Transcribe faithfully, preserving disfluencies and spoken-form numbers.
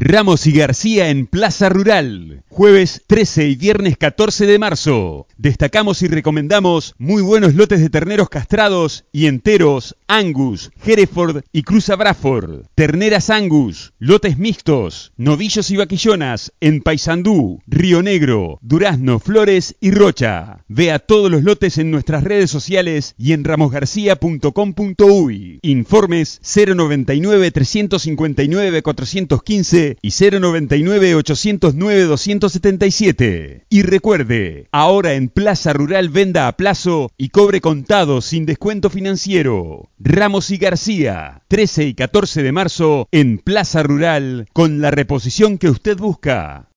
Ramos y García en Plaza Rural, jueves trece y viernes catorce de marzo. Destacamos y recomendamos muy buenos lotes de terneros castrados y enteros, Angus, Hereford y Cruza Braford. Terneras Angus, lotes mixtos, novillos y vaquillonas en Paysandú, Río Negro, Durazno, Flores y Rocha. Vea todos los lotes en nuestras redes sociales y en ramosgarcía punto com punto uy. Informes cero noventa y nueve, trescientos cincuenta y nueve, cuatrocientos quince y cero noventa y nueve, ochocientos nueve, doscientos setenta y siete. Y recuerde, ahora en Plaza Rural venda a plazo y cobre contado sin descuento financiero. Ramos y García, trece y catorce de marzo en Plaza Rural con la reposición que usted busca.